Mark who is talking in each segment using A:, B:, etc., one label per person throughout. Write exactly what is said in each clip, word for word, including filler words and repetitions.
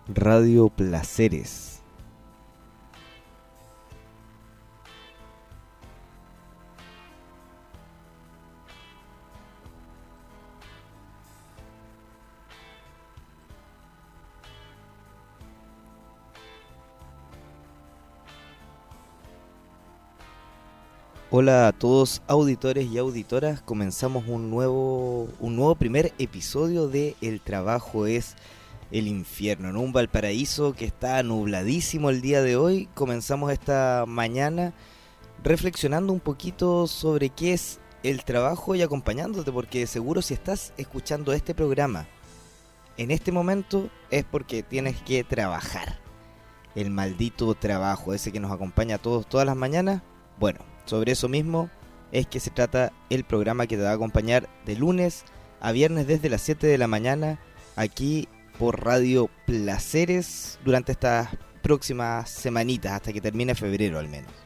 A: Radio Placeres. Hola a todos auditores y auditoras, comenzamos un nuevo, un nuevo primer episodio de El Trabajo es el Infierno. En un Valparaíso que está nubladísimo el día de hoy, comenzamos esta mañana reflexionando un poquito sobre qué es el trabajo y acompañándote, porque seguro si estás escuchando este programa en este momento es porque tienes que trabajar. El maldito trabajo, ese que nos acompaña a todos todas las mañanas. Bueno, sobre eso mismo es que se trata el programa que te va a acompañar de lunes a viernes desde las siete de la mañana aquí por Radio Placeres durante estas próximas semanitas hasta que termine febrero al menos.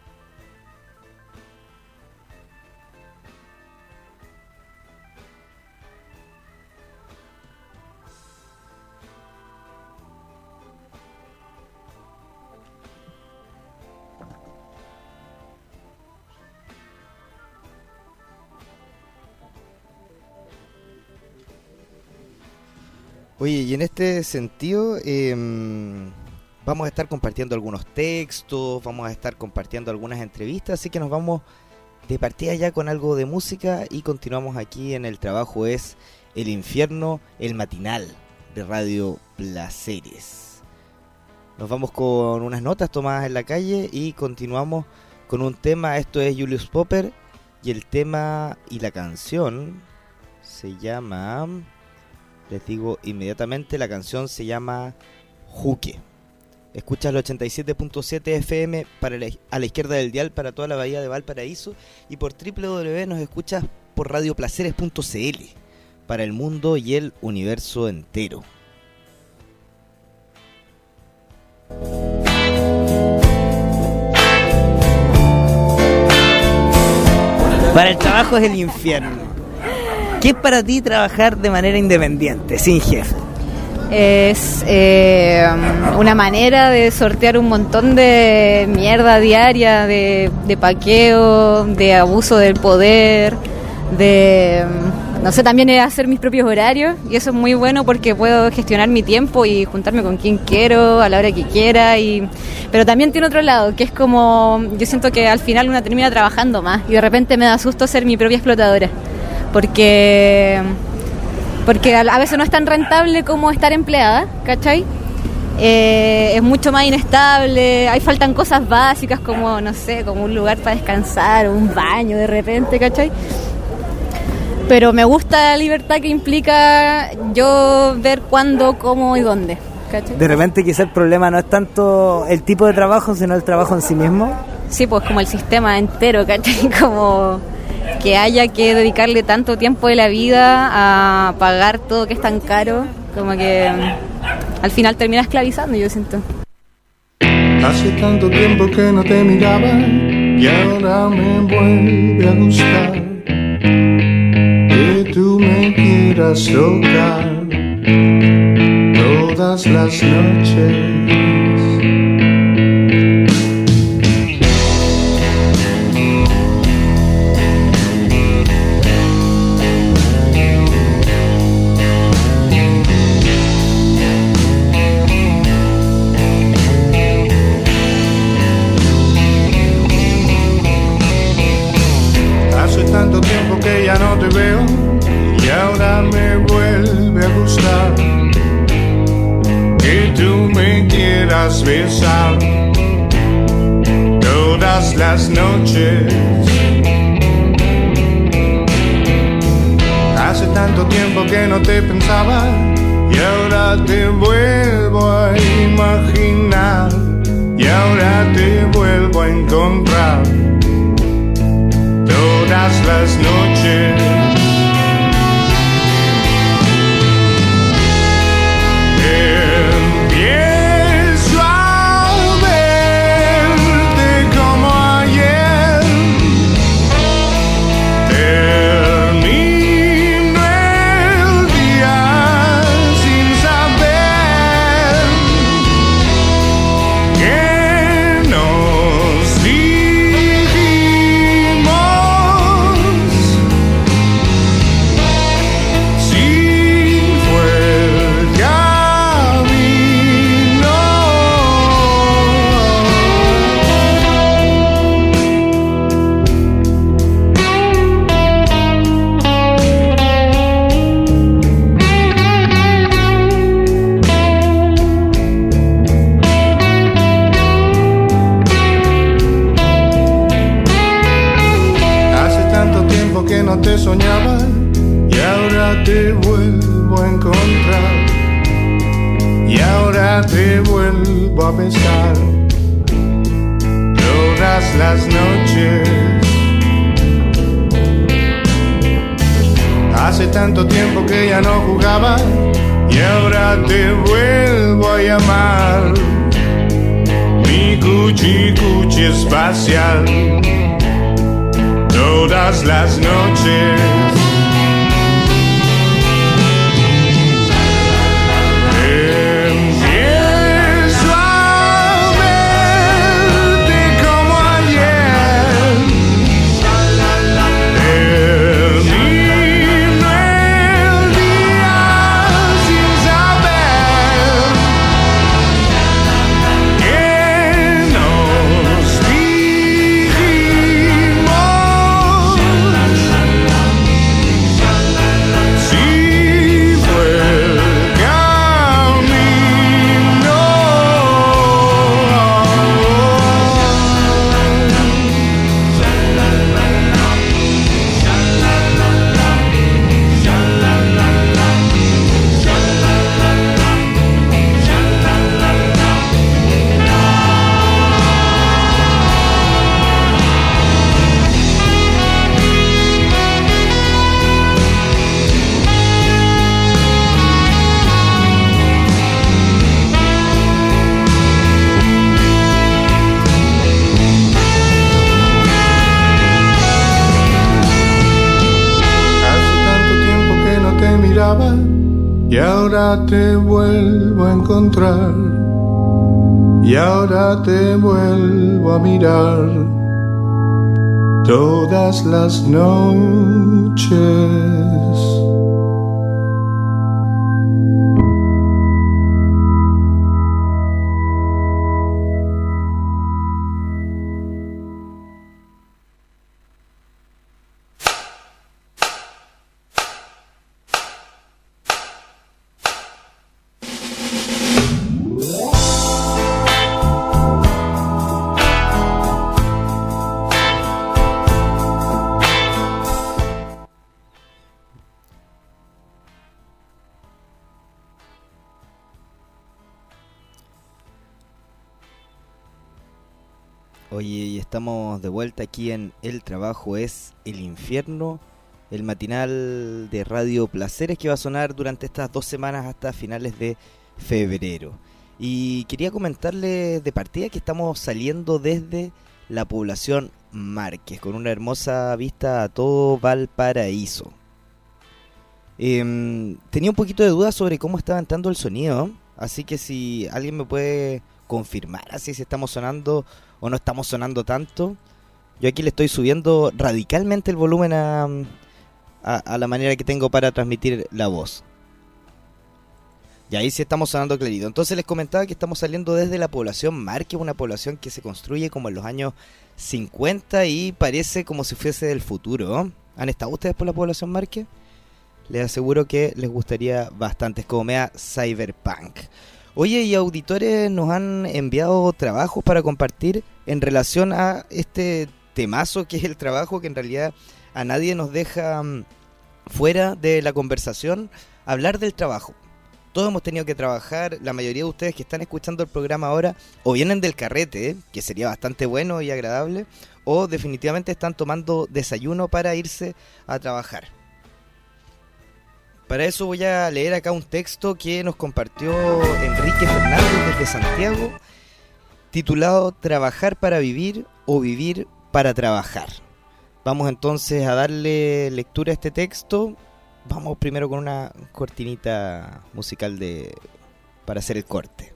A: Oye, y en este sentido eh, vamos a estar compartiendo algunos textos, vamos a estar compartiendo algunas entrevistas, así que nos vamos de partida ya con algo de música y continuamos aquí en El Trabajo es el Infierno, el matinal de Radio Placeres. Nos vamos con unas notas tomadas en la calle y continuamos con un tema. Esto es Julius Popper y el tema y la canción se llama... Les digo inmediatamente, la canción se llama Juque. Escuchas el ochenta y siete punto siete F M para la, a la izquierda del dial para toda la bahía de Valparaíso y por doble u doble u doble u nos escuchas por radio placeres punto c l para el mundo y el universo entero. Para el trabajo es el infierno. ¿Qué es para ti trabajar de manera independiente, sin jefe?
B: Es eh, una manera de sortear un montón de mierda diaria, de, de paqueo, de abuso del poder, de, no sé, también es hacer mis propios horarios, y eso es muy bueno porque puedo gestionar mi tiempo y juntarme con quien quiero, a la hora que quiera, y pero también tiene otro lado, que es como, yo siento que al final una termina trabajando más, y de repente me da susto ser mi propia explotadora. Porque porque a veces no es tan rentable como estar empleada, ¿cachai? Eh, es mucho más inestable, ahí faltan cosas básicas como, no sé, como un lugar para descansar, un baño de repente, ¿cachai? Pero me gusta la libertad que implica yo ver cuándo, cómo y dónde, ¿cachai?
A: De repente quizá el problema no es tanto el tipo de trabajo, sino el trabajo en sí mismo.
B: Sí, pues como el sistema entero, ¿cachai? Como... que haya que dedicarle tanto tiempo de la vida a pagar todo que es tan caro, como que al final termina esclavizando, yo siento.
C: Hace tanto tiempo que no te miraba y ahora me vuelve a gustar que tú me quieras tocar todas las noches. Tanto tiempo que ya no te veo y ahora me vuelve a gustar que tú me quieras besar todas las noches. Hace tanto tiempo que no te pensaba y ahora te vuelvo a imaginar y ahora te vuelvo a encontrar todas las noches. Empiezo a verte como ayer, termino el día sin saber te soñaba y ahora te vuelvo a encontrar. Y ahora te vuelvo a besar todas las noches. Hace tanto tiempo que ya no jugaba y ahora te vuelvo a llamar. Mi cuchi cuchi espacial. Todas las noches. Y ahora te vuelvo a encontrar. Y ahora te vuelvo a mirar todas las noches.
A: Oye, y estamos de vuelta aquí en El Trabajo es el Infierno, el matinal de Radio Placeres que va a sonar durante estas dos semanas hasta finales de febrero. Y quería comentarles de partida que estamos saliendo desde la población Márquez, con una hermosa vista a todo Valparaíso. Eh, tenía un poquito de duda sobre cómo estaba entrando el sonido, así que si alguien me puede confirmar así si estamos sonando o no estamos sonando tanto. Yo aquí le estoy subiendo radicalmente el volumen a, a, a la manera que tengo para transmitir la voz. Y ahí sí estamos sonando clarito. Entonces les comentaba que estamos saliendo desde la población Márquez, una población que se construye como en los años cincuenta y parece como si fuese del futuro. ¿Han estado ustedes por la población Márquez? Les aseguro que les gustaría bastante, es como media cyberpunk. Oye, y auditores nos han enviado trabajos para compartir en relación a este temazo que es el trabajo, que en realidad a nadie nos deja um, fuera de la conversación hablar del trabajo. Todos hemos tenido que trabajar, la mayoría de ustedes que están escuchando el programa ahora o vienen del carrete, ¿eh? Que sería bastante bueno y agradable, o definitivamente están tomando desayuno para irse a trabajar. Para eso voy a leer acá un texto que nos compartió Enrique Fernández desde Santiago, titulado Trabajar para vivir o vivir para trabajar. Vamos entonces a darle lectura a este texto. Vamos primero con una cortinita musical de para hacer el corte.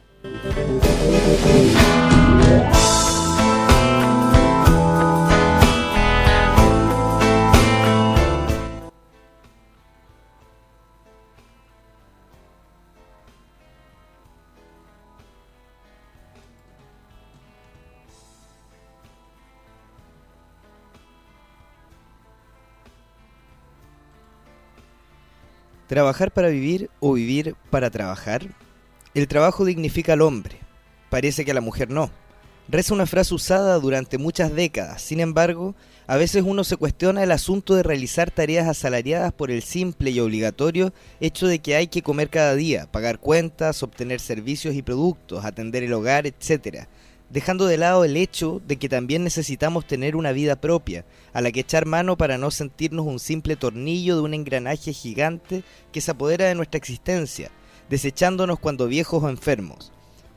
A: ¿Trabajar para vivir o vivir para trabajar? El trabajo dignifica al hombre. Parece que a la mujer no. Reza una frase usada durante muchas décadas. Sin embargo, a veces uno se cuestiona el asunto de realizar tareas asalariadas por el simple y obligatorio hecho de que hay que comer cada día, pagar cuentas, obtener servicios y productos, atender el hogar, etcétera, dejando de lado el hecho de que también necesitamos tener una vida propia, a la que echar mano para no sentirnos un simple tornillo de un engranaje gigante que se apodera de nuestra existencia, desechándonos cuando viejos o enfermos.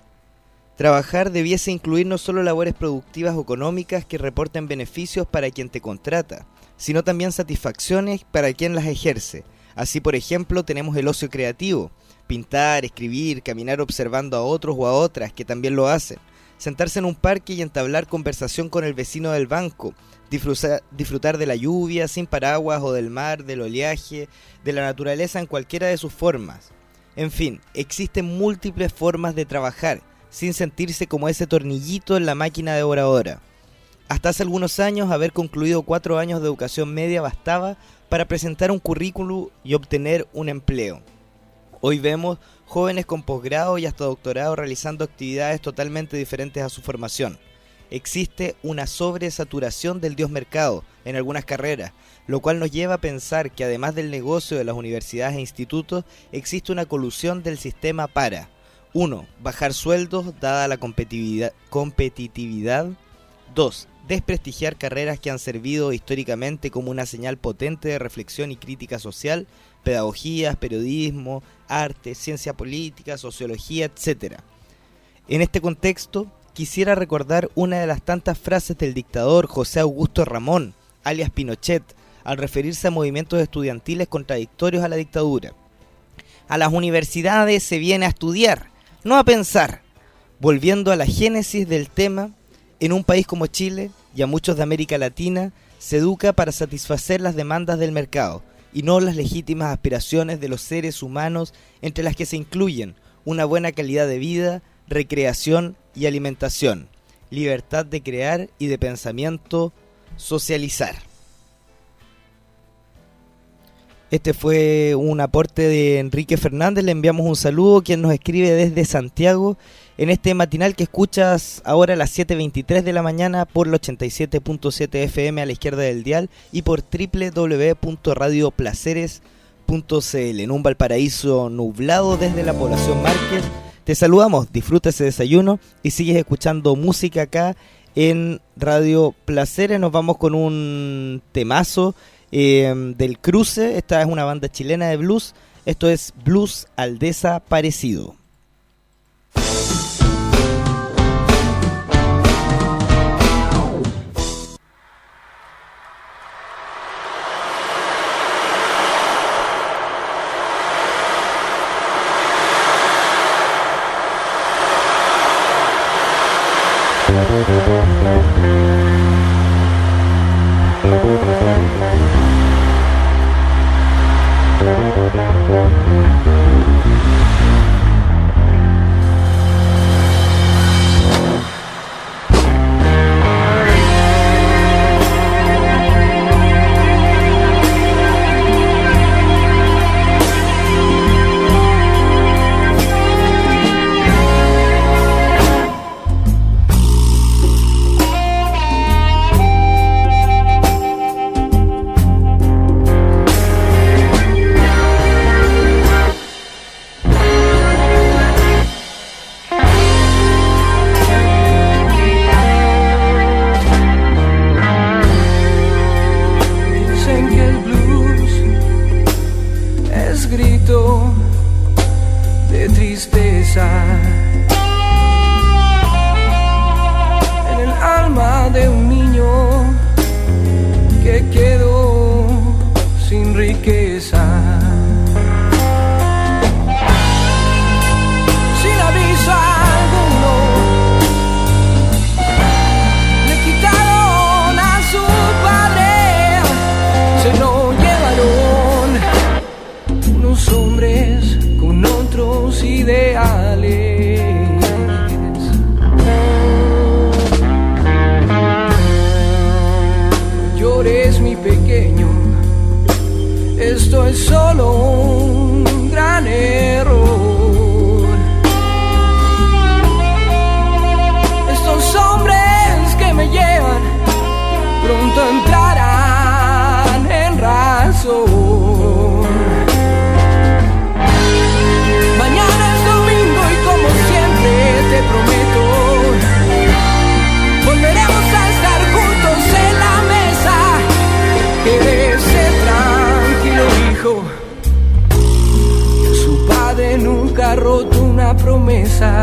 A: Trabajar debiese incluir no solo labores productivas o económicas que reporten beneficios para quien te contrata, sino también satisfacciones para quien las ejerce. Así, por ejemplo, tenemos el ocio creativo, pintar, escribir, caminar observando a otros o a otras que también lo hacen, sentarse en un parque y entablar conversación con el vecino del banco, disfrutar, disfrutar de la lluvia, sin paraguas o del mar, del oleaje, de la naturaleza en cualquiera de sus formas. En fin, existen múltiples formas de trabajar, sin sentirse como ese tornillito en la máquina devoradora. Hasta hace algunos años, haber concluido cuatro años de educación media bastaba para presentar un currículum y obtener un empleo. Hoy vemos jóvenes con posgrado y hasta doctorado realizando actividades totalmente diferentes a su formación. Existe una sobresaturación del dios mercado en algunas carreras, lo cual nos lleva a pensar que además del negocio de las universidades e institutos, existe una colusión del sistema para uno. Bajar sueldos dada la competitividad. competitividad. dos. Desprestigiar carreras que han servido históricamente como una señal potente de reflexión y crítica social, pedagogías, periodismo, arte, ciencia política, sociología, etcétera. En este contexto, quisiera recordar una de las tantas frases del dictador José Augusto Ramón, alias Pinochet, al referirse a movimientos estudiantiles contradictorios a la dictadura. A las universidades se viene a estudiar, no a pensar. Volviendo a la génesis del tema, en un país como Chile y a muchos de América Latina, se educa para satisfacer las demandas del mercado y no las legítimas aspiraciones de los seres humanos, entre las que se incluyen una buena calidad de vida, recreación y alimentación, libertad de crear y de pensamiento, socializar. Este fue un aporte de Enrique Fernández, le enviamos un saludo, quien nos escribe desde Santiago, en este matinal que escuchas ahora a las siete veintitrés de la mañana por el ochenta y siete punto siete F M a la izquierda del dial y por doble u doble u doble u punto radio placeres punto c l. En un Valparaíso nublado desde la población Márquez, te saludamos, disfruta ese desayuno y sigues escuchando música acá en Radio Placeres. Nos vamos con un temazo Eh, del Cruce. Esta es una banda chilena de blues. Esto es Blues al Desaparecido.
D: Estos hombres pronto entrarán en razón. Mañana es domingo y como siempre te prometo, volveremos a estar juntos en la mesa. Quédese tranquilo, hijo, su padre nunca ha roto una promesa.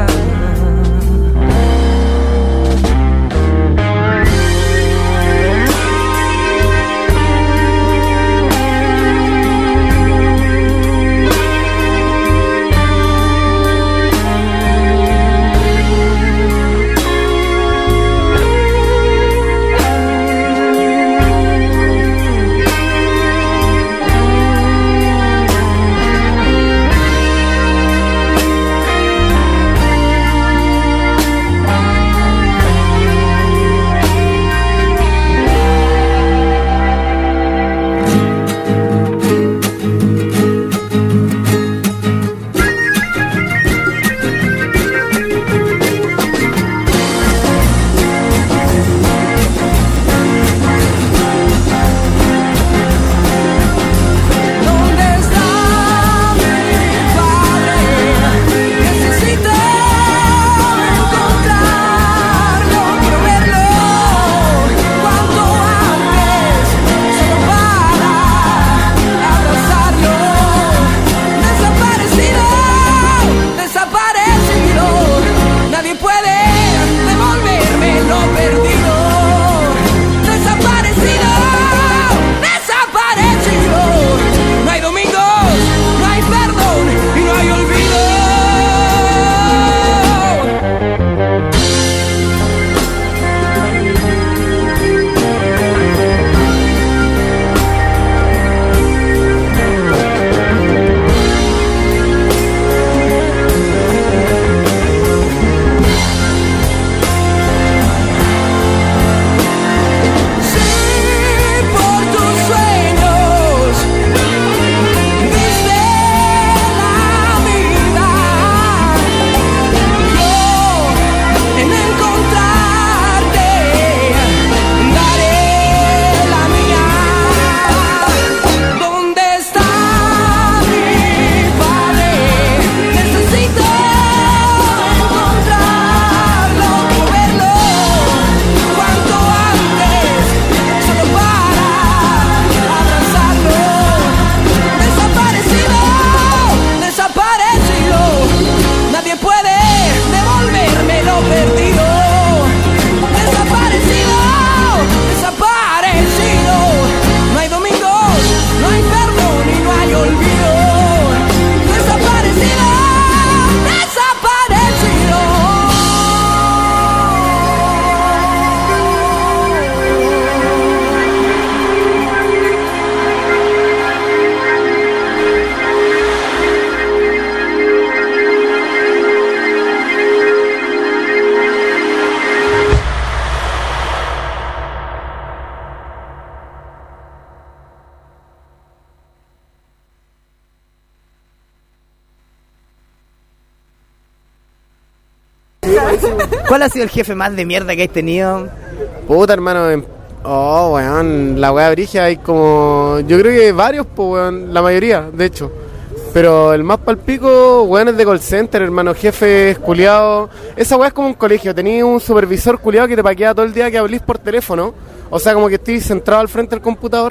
A: ¿Cuál ha sido el jefe más de mierda que has tenido?
E: Puta, hermano, en... oh, weón, la weá brigia hay como... Yo creo que varios, pues, weón, la mayoría, de hecho. Pero el más palpico, weón, es de call center, hermano, jefes, culiados. Esa weá es como un colegio, tenías un supervisor culiado que te paquea todo el día que hablís por teléfono. O sea, como que estés centrado al frente del computador.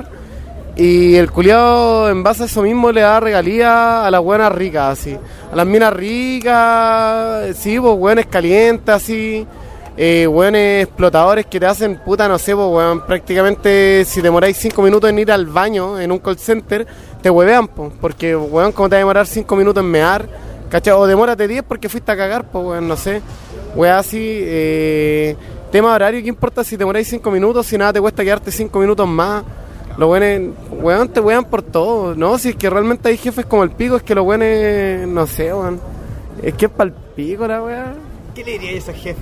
E: Y el culiado, en base a eso mismo, le da regalía a las buenas ricas, así. A las minas ricas, sí, pues, weones calientes, así. Eh, weones explotadores que te hacen, puta, no sé, pues, weón, prácticamente si demoráis cinco minutos en ir al baño en un call center, te huevean, pues, porque, weón, como te va a demorar cinco minutos en mear, ¿cachai? O demórate diez porque fuiste a cagar, pues, weón, no sé. Weón, así, eh, tema horario, ¿qué importa si demoráis cinco minutos? Si nada te cuesta quedarte cinco minutos más. Los buenos, weón, te wean por todo, ¿no? Si es que realmente hay jefes como el pico, es que los buenos, no sé, weón. Es que es pa'l pico la weá.
A: ¿Qué le diría a esos jefes,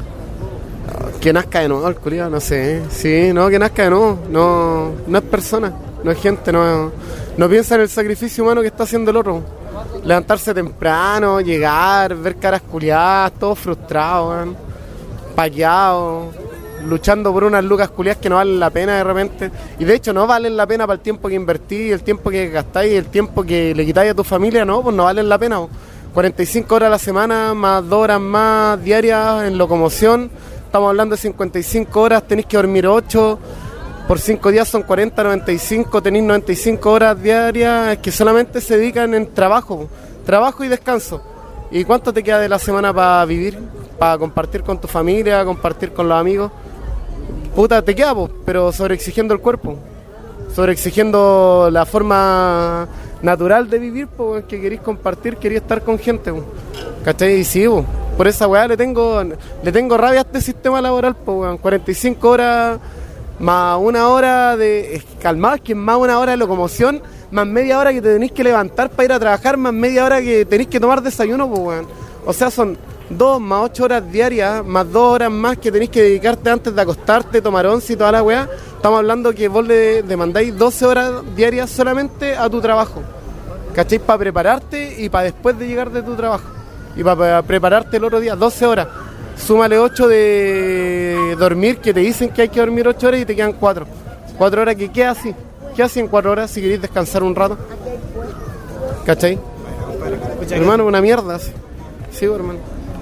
A: weón?
E: Que nazca de nuevo el culiado, no sé. Sí, no, que nazca de nuevo. No, no es persona, no es gente, no, no piensa en el sacrificio humano que está haciendo el otro. Levantarse temprano, llegar, ver caras culiadas, todo frustrado, weón. Paqueado. luchando por unas lucas culias que no valen la pena de repente. Y de hecho no valen la pena para el tiempo que invertís, el tiempo que gastáis, el tiempo que le quitáis a tu familia, no, pues no valen la pena. cuarenta y cinco horas a la semana, más dos horas más diarias en locomoción. Estamos hablando de cincuenta y cinco horas, tenéis que dormir ocho. Por cinco días son cuarenta, noventa y cinco, tenéis noventa y cinco horas diarias que solamente se dedican en trabajo, trabajo y descanso. ¿Y cuánto te queda de la semana para vivir? Para compartir con tu familia, compartir con los amigos. Puta, te queda, po, pero sobreexigiendo el cuerpo, sobreexigiendo la forma natural de vivir, po, que queréis compartir, queréis estar con gente, po. ¿Cachai? Y sí, po, por esa weá le tengo, le tengo rabia a este sistema laboral, po, weón. cuarenta y cinco horas... más una hora de... calmado, es que más una hora de locomoción, más media hora que te tenéis que levantar para ir a trabajar, más media hora que tenéis que tomar desayuno, pues, weón. O sea, son dos más ocho horas diarias, más dos horas más que tenéis que dedicarte antes de acostarte, tomar once y toda la weá. Estamos hablando que vos le demandáis doce horas diarias solamente a tu trabajo, ¿cachai? Para prepararte y para después de llegar de tu trabajo. Y para prepararte el otro día, doce horas. Súmale ocho de dormir, que te dicen que hay que dormir ocho horas y te quedan cuatro. cuatro horas que qué así. ¿Qué haces en cuatro horas si queréis descansar un rato? ¿Cachai? Hermano, una mierda. Sí, sí, hermano.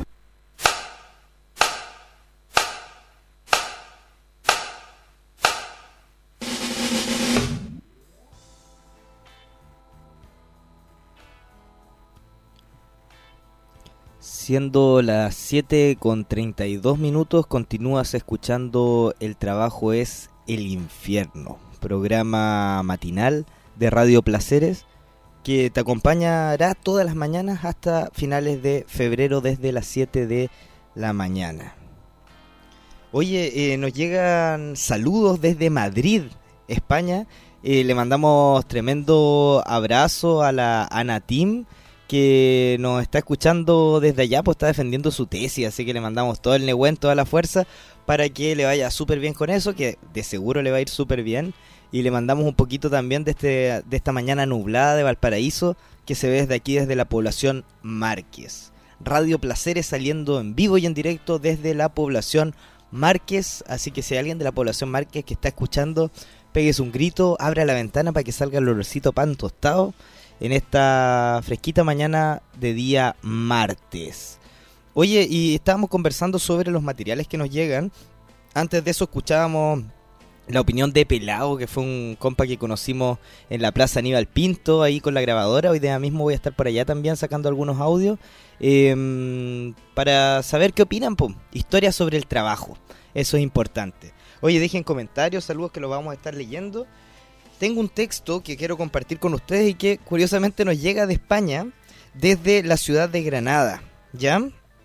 A: Siendo las siete con treinta y dos minutos, continúas escuchando El Trabajo es el Infierno, programa matinal de Radio Placeres que te acompañará todas las mañanas hasta finales de febrero desde las siete de la mañana. Oye, eh, nos llegan saludos desde Madrid, España. Eh, le mandamos tremendo abrazo a la Ana Tim, que nos está escuchando desde allá, pues está defendiendo su tesis, así que le mandamos todo el negüen, toda la fuerza para que le vaya súper bien con eso, que de seguro le va a ir súper bien. Y le mandamos un poquito también de, este, de esta mañana nublada de Valparaíso, que se ve desde aquí, desde la población Márquez. Radio Placeres saliendo en vivo y en directo desde la población Márquez, así que si hay alguien de la población Márquez que está escuchando, péguese un grito, abra la ventana para que salga el olorcito pan tostado en esta fresquita mañana de día martes. Oye, y estábamos conversando sobre los materiales que nos llegan. Antes de eso escuchábamos la opinión de Pelao, que fue un compa que conocimos en la Plaza Aníbal Pinto, ahí con la grabadora. Hoy día mismo voy a estar por allá también sacando algunos audios, eh, para saber qué opinan, po. Historias sobre el trabajo, eso es importante. Oye, dejen comentarios, saludos que los vamos a estar leyendo. Tengo un texto que quiero compartir con ustedes y que curiosamente nos llega de España, desde la ciudad de Granada, ¿ya?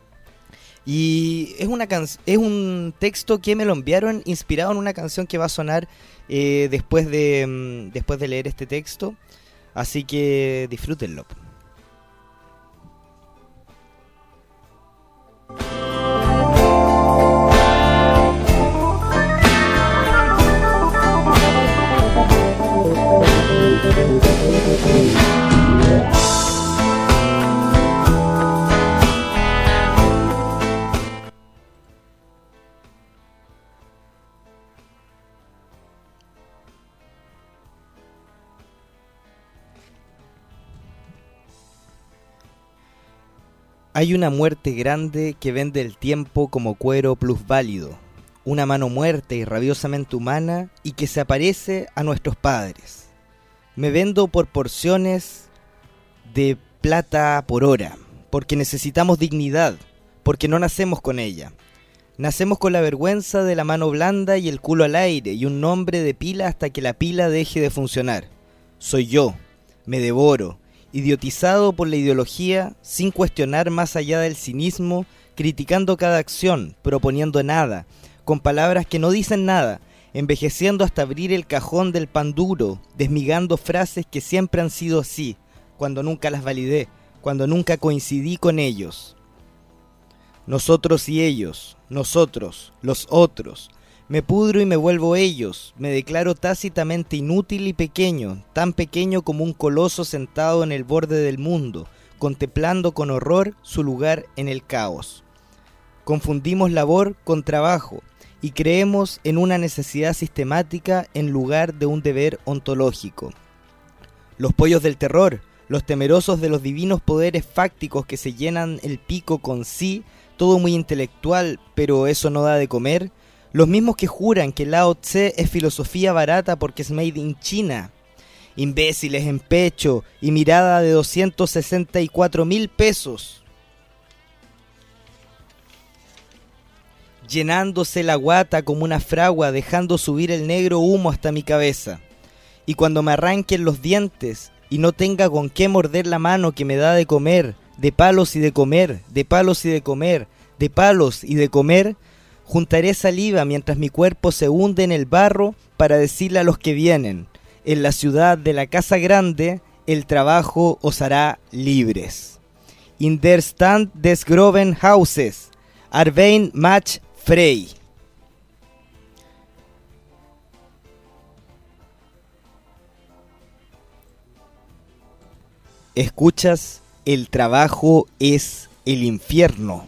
A: Y es una can- es un texto que me lo enviaron inspirado en una canción que va a sonar eh, después de mm, después de leer este texto, así que disfrútenlo. Hay una muerte grande que vende el tiempo como cuero plusválido, una mano muerta y rabiosamente humana y que se aparece a nuestros padres. Me vendo por porciones de plata por hora, porque necesitamos dignidad, porque no nacemos con ella. Nacemos con la vergüenza de la mano blanda y el culo al aire y un nombre de pila hasta que la pila deje de funcionar. Soy yo, me devoro, idiotizado por la ideología, sin cuestionar más allá del cinismo, criticando cada acción, proponiendo nada, con palabras que no dicen nada, envejeciendo hasta abrir el cajón del pan duro, desmigando frases que siempre han sido así, cuando nunca las validé, cuando nunca coincidí con ellos. Nosotros y ellos, nosotros, los otros. Me pudro y me vuelvo ellos, me declaro tácitamente inútil y pequeño, tan pequeño como un coloso sentado en el borde del mundo, contemplando con horror su lugar en el caos. Confundimos labor con trabajo, y creemos en una necesidad sistemática en lugar de un deber ontológico. Los pollos del terror, los temerosos de los divinos poderes fácticos que se llenan el pico con sí, todo muy intelectual, pero eso no da de comer. Los mismos que juran que Lao Tse es filosofía barata porque es made in China. Imbéciles en pecho y mirada de doscientos sesenta y cuatro mil pesos. Llenándose la guata como una fragua, dejando subir el negro humo hasta mi cabeza. Y cuando me arranquen los dientes y no tenga con qué morder la mano que me da de comer, de palos y de comer, de palos y de comer, de palos y de comer, juntaré saliva mientras mi cuerpo se hunde en el barro para decirle a los que vienen, en la ciudad de la casa grande, el trabajo os hará libres. In der Stand des Groven Hauses, Arbein Mach Frey. Escuchas, el trabajo es el infierno.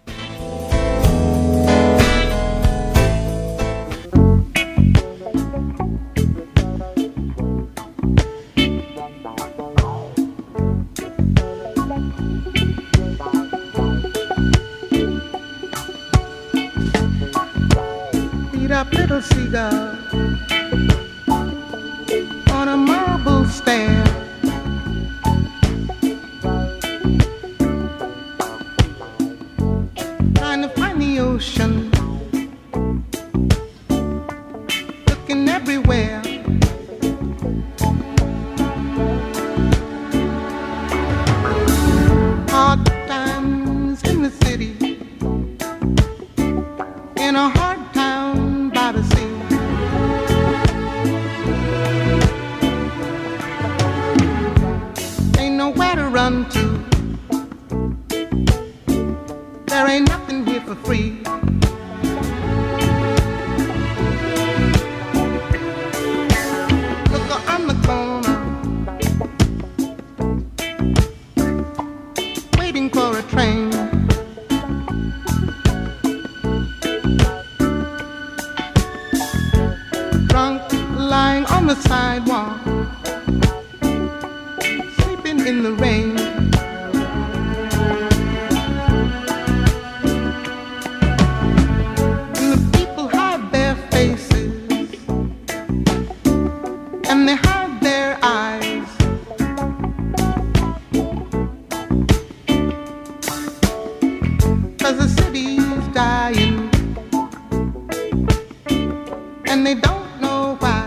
C: Little cigar on a marble stand, trying to find the ocean, looking everywhere. Hard times in the city, in a hard town by the sea. Ain't nowhere to run to. There ain't nothing here for free. Look on the corner, waiting for a train. Lying on the sidewalk, sleeping in the rain. And the people hide their faces, and they hide their eyes. 'Cause the city's dying, and they don't know why.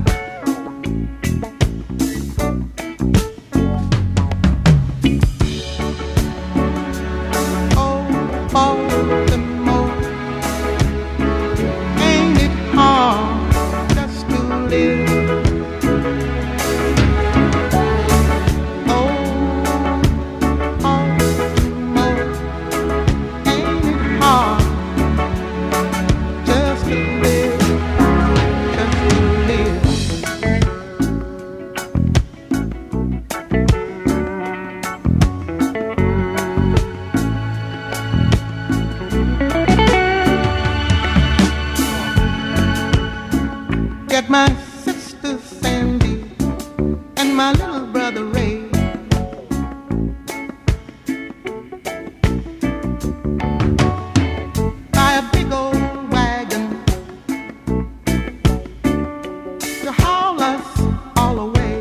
C: Get my sister Sandy and my little brother Ray. Buy a big old wagon to haul us all away.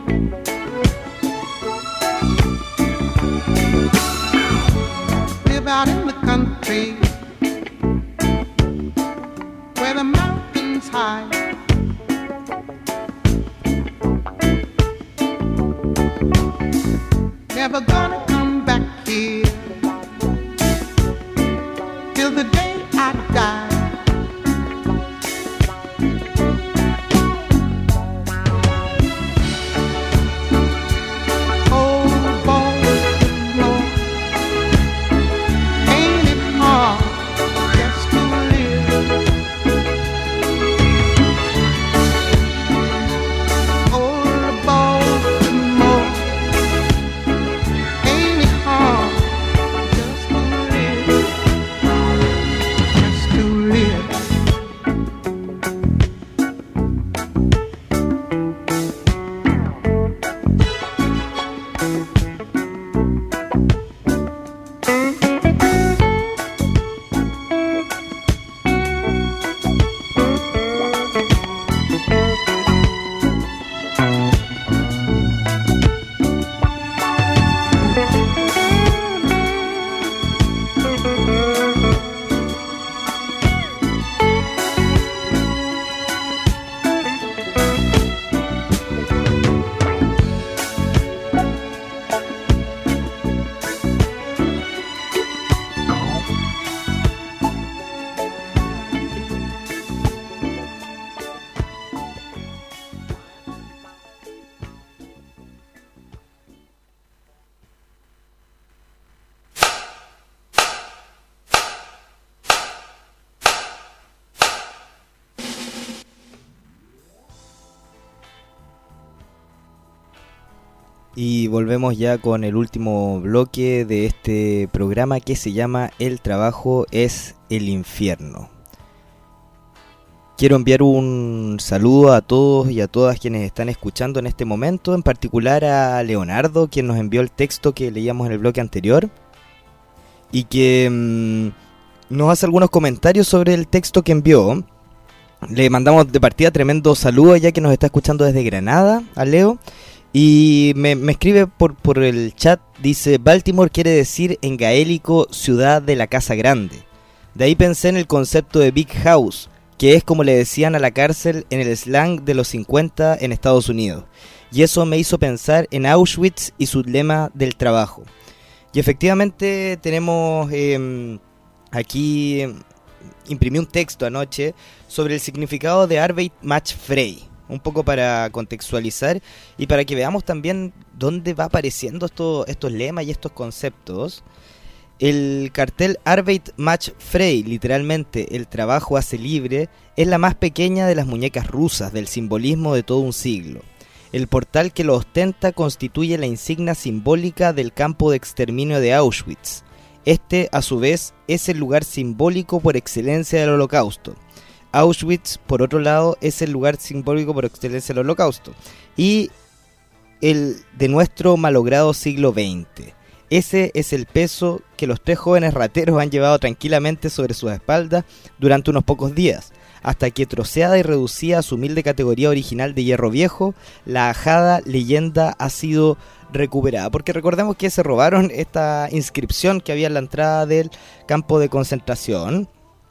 C: Live out in the country where the mountains high. Never gonna come back here till the day I die. Oh, Baltimore, ain't it hard just to live? Oh, Baltimore, ain't
A: Y volvemos ya con el último bloque de este programa que se llama El trabajo es el infierno. Quiero enviar un saludo a todos y a todas quienes están escuchando en este momento, en particular a Leonardo, quien nos envió el texto que leíamos en el bloque anterior y que mmm, nos hace algunos comentarios sobre el texto que envió. Le mandamos de partida tremendo saludo ya que nos está escuchando desde Granada, a Leo. Y me, me escribe por, por el chat, dice: Baltimore quiere decir en gaélico ciudad de la casa grande. De ahí pensé en el concepto de Big House, que es como le decían a la cárcel en el slang de los cincuenta en Estados Unidos. Y eso me hizo pensar en Auschwitz y su lema del trabajo. Y efectivamente tenemos eh, aquí, eh, imprimí un texto anoche sobre el significado de Arbeit macht frei. Un poco para contextualizar y para que veamos también dónde va apareciendo esto, estos lemas y estos conceptos. El cartel Arbeit macht frei, literalmente el trabajo hace libre, es la más pequeña de las muñecas rusas del simbolismo de todo un siglo. El portal que lo ostenta constituye la insignia simbólica del campo de exterminio de Auschwitz. Este, a su vez, es el lugar simbólico por excelencia del Holocausto. Auschwitz, por otro lado, es el lugar simbólico por excelencia del Holocausto y el de nuestro malogrado siglo veinte. Ese es el peso que los tres jóvenes rateros han llevado tranquilamente sobre sus espaldas durante unos pocos días, hasta que, troceada y reducida a su humilde categoría original de hierro viejo, la ajada leyenda ha sido recuperada. Porque recordemos que se robaron esta inscripción que había en la entrada del campo de concentración.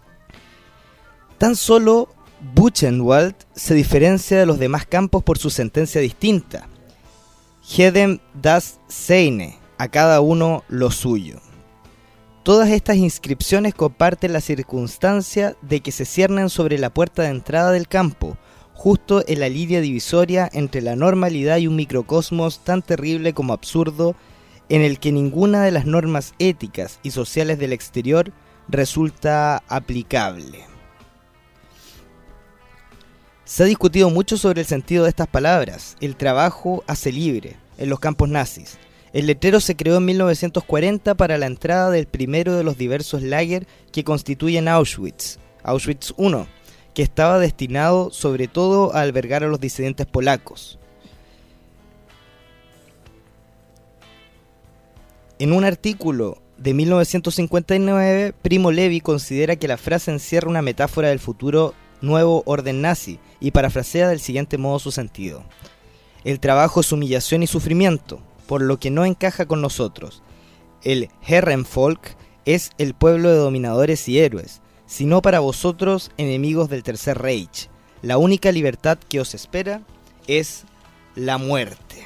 A: Tan solo Buchenwald se diferencia de los demás campos por su sentencia distinta. Jedem das seine, a cada uno lo suyo. Todas estas inscripciones comparten la circunstancia de que se ciernen sobre la puerta de entrada del campo, justo en la línea divisoria entre la normalidad y un microcosmos tan terrible como absurdo, en el que ninguna de las normas éticas y sociales del exterior resulta aplicable. Se ha discutido mucho sobre el sentido de estas palabras. El trabajo hace libre en los campos nazis. El letrero se creó en mil novecientos cuarenta para la entrada del primero de los diversos lager que constituyen Auschwitz, Auschwitz uno, que estaba destinado sobre todo a albergar a los disidentes polacos. En un artículo de mil novecientos cincuenta y nueve, Primo Levi considera que la frase encierra una metáfora del futuro nuevo orden nazi y parafrasea del siguiente modo su sentido: el trabajo es humillación y sufrimiento, por lo que no encaja con nosotros. El Herrenvolk es el pueblo de dominadores y héroes, sino para vosotros, enemigos del Tercer Reich. La única libertad que os espera es la muerte.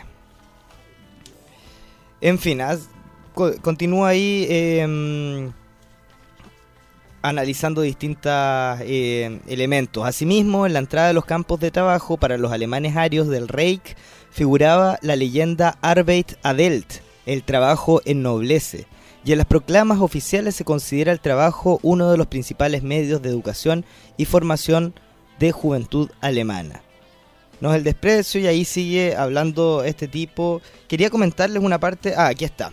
A: En fin, haz, co- continúa ahí eh, analizando distintos eh, elementos. Asimismo, en la entrada de los campos de trabajo para los alemanes arios del Reich figuraba la leyenda Arbeit adelt, el trabajo ennoblece, y en las proclamas oficiales se considera el trabajo uno de los principales medios de educación y formación de juventud alemana. No es el desprecio, y ahí sigue hablando este tipo. Quería comentarles una parte. Ah, aquí está.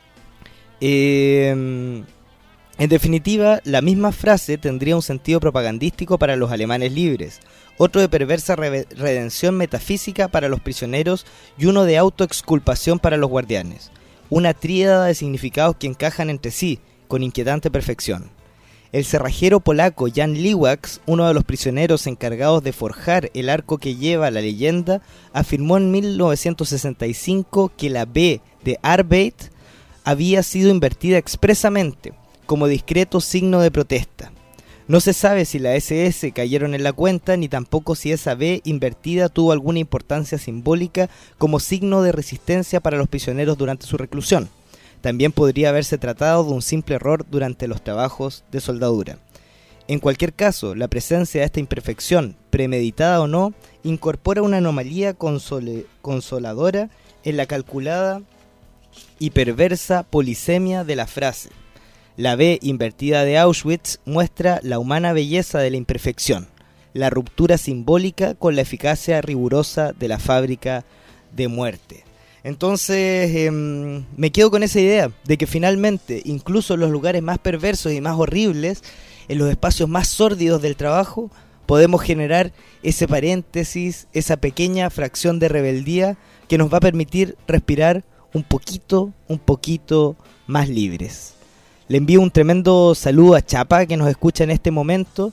A: Eh, en definitiva, la misma frase tendría un sentido propagandístico para los alemanes libres, otro de perversa re- redención metafísica para los prisioneros y uno de autoexculpación para los guardianes. Una tríada de significados que encajan entre sí con inquietante perfección. El cerrajero polaco Jan Liwaks, uno de los prisioneros encargados de forjar el arco que lleva la leyenda, afirmó en mil novecientos sesenta y cinco que la B de Arbeit había sido invertida expresamente como discreto signo de protesta. No se sabe si la ese ese cayeron en la cuenta, ni tampoco si esa B invertida tuvo alguna importancia simbólica como signo de resistencia para los prisioneros durante su reclusión. También podría haberse tratado de un simple error durante los trabajos de soldadura. En cualquier caso, la presencia de esta imperfección, premeditada o no, incorpora una anomalía console- consoladora en la calculada y perversa polisemia de la frase. La B invertida de Auschwitz muestra la humana belleza de la imperfección, la ruptura simbólica con la eficacia rigurosa de la fábrica de muerte. Entonces eh, me quedo con esa idea de que finalmente, incluso en los lugares más perversos y más horribles, en los espacios más sórdidos del trabajo, podemos generar ese paréntesis, esa pequeña fracción de rebeldía que nos va a permitir respirar un poquito, un poquito más libres. Le envío un tremendo saludo a Chapa, que nos escucha en este momento,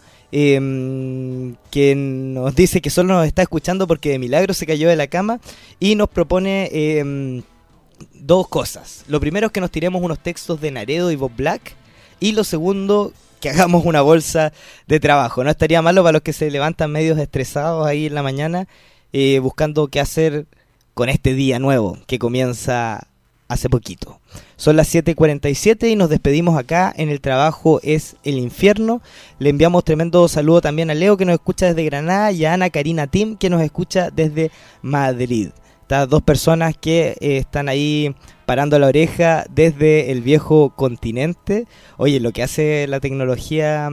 A: eh, que nos dice que solo nos está escuchando porque de milagro se cayó de la cama, y nos propone eh, dos cosas. Lo primero es que nos tiremos unos textos de Naredo y Bob Black, y lo segundo, que hagamos una bolsa de trabajo. No estaría malo para los que se levantan medios estresados ahí en la mañana, eh, buscando qué hacer con este día nuevo que comienza hace poquito. Son las siete y cuarenta y siete y nos despedimos acá en El Trabajo es el Infierno. Le enviamos tremendo saludo también a Leo, que nos escucha desde Granada, y a Ana Karina Tim, que nos escucha desde Madrid. Estas dos personas que eh, están ahí parando la oreja desde el viejo continente. Oye, lo que hace la tecnología,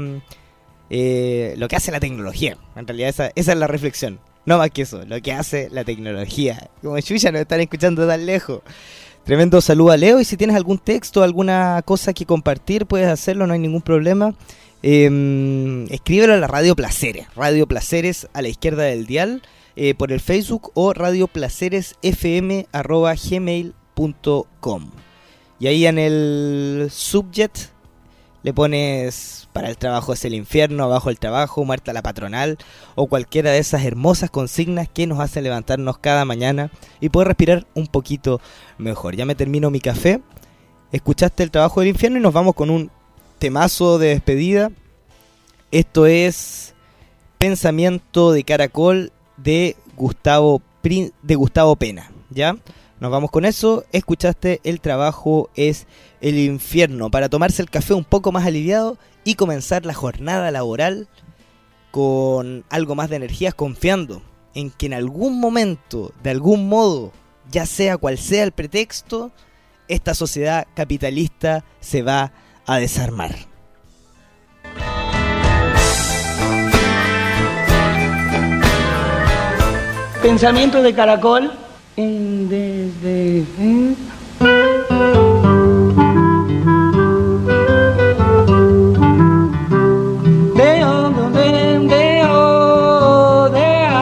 A: eh, lo que hace la tecnología, en realidad esa, esa es la reflexión, no más que eso, lo que hace la tecnología. Como chucha nos están escuchando tan lejos. Tremendo saludo a Leo, y si tienes algún texto, alguna cosa que compartir, puedes hacerlo, no hay ningún problema. Eh, escríbelo a la Radio Placeres, Radio Placeres a la izquierda del dial, eh, por el Facebook, o radioplaceresfm arroba gmail punto com. Y ahí en el subject le pones para el trabajo es el infierno, abajo el trabajo, muerta la patronal, o cualquiera de esas hermosas consignas que nos hacen levantarnos cada mañana y poder respirar un poquito mejor. Ya me termino mi café, escuchaste el trabajo del infierno y nos vamos con un temazo de despedida. Esto es Pensamiento de Caracol de Gustavo, Prin- de Gustavo Pena, ¿ya? Nos vamos con eso. Escuchaste El Trabajo es el Infierno, para tomarse el café un poco más aliviado y comenzar la jornada laboral con algo más de energías, confiando en que en algún momento, de algún modo, ya sea cual sea el pretexto, esta sociedad capitalista se va a desarmar.
F: Pensamiento de Caracol en desde ¿eh? Deo, de, deo, dea.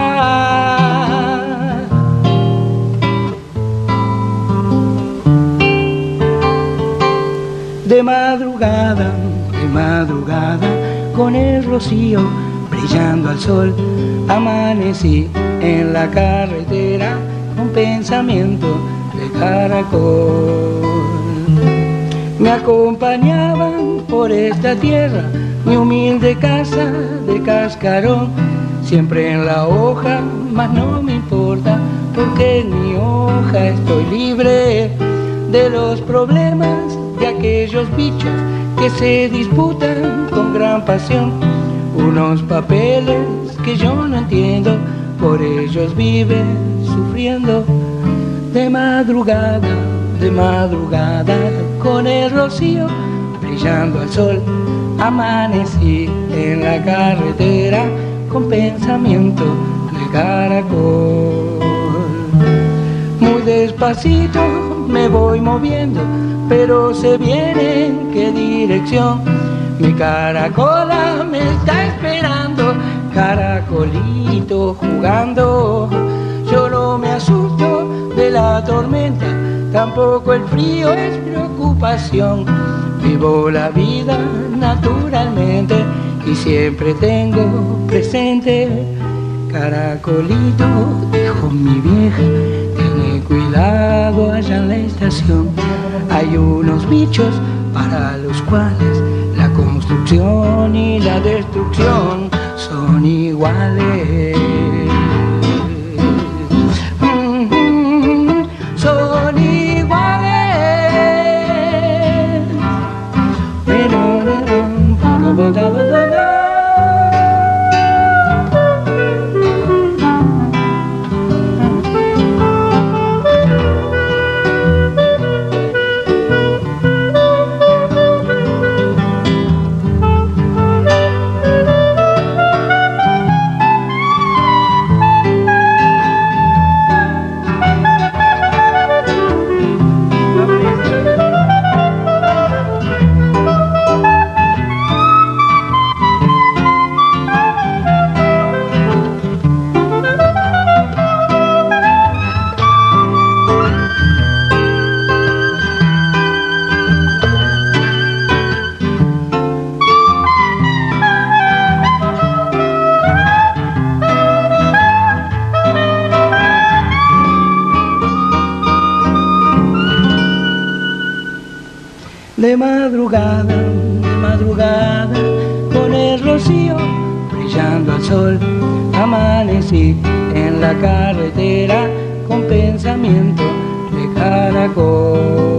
F: De madrugada, de madrugada, con el rocío brillando al sol, amanecí en la carretera con pensamiento de caracol. Me acompañaban por esta tierra mi humilde casa de cascarón, siempre en la hoja, mas no me importa, porque en mi hoja estoy libre de los problemas de aquellos bichos que se disputan con gran pasión unos papeles que yo no entiendo, por ellos viven sufriendo. De madrugada, de madrugada, con el rocío brillando al sol, amanecí en la carretera con pensamiento de caracol. Muy despacito me voy moviendo, pero sé bien en qué dirección. Mi caracola me está esperando, caracolito jugando. Yo no me asusto de la tormenta, tampoco el frío es preocupación. Vivo la vida naturalmente y siempre tengo presente. Caracolito, dijo mi vieja, tiene cuidado allá en la estación. Hay unos bichos para los cuales la construcción y la destrucción son iguales. Mm-hmm, son iguales. De madrugada, de madrugada, con el rocío brillando al sol, amanecí en la carretera con pensamiento de caracol.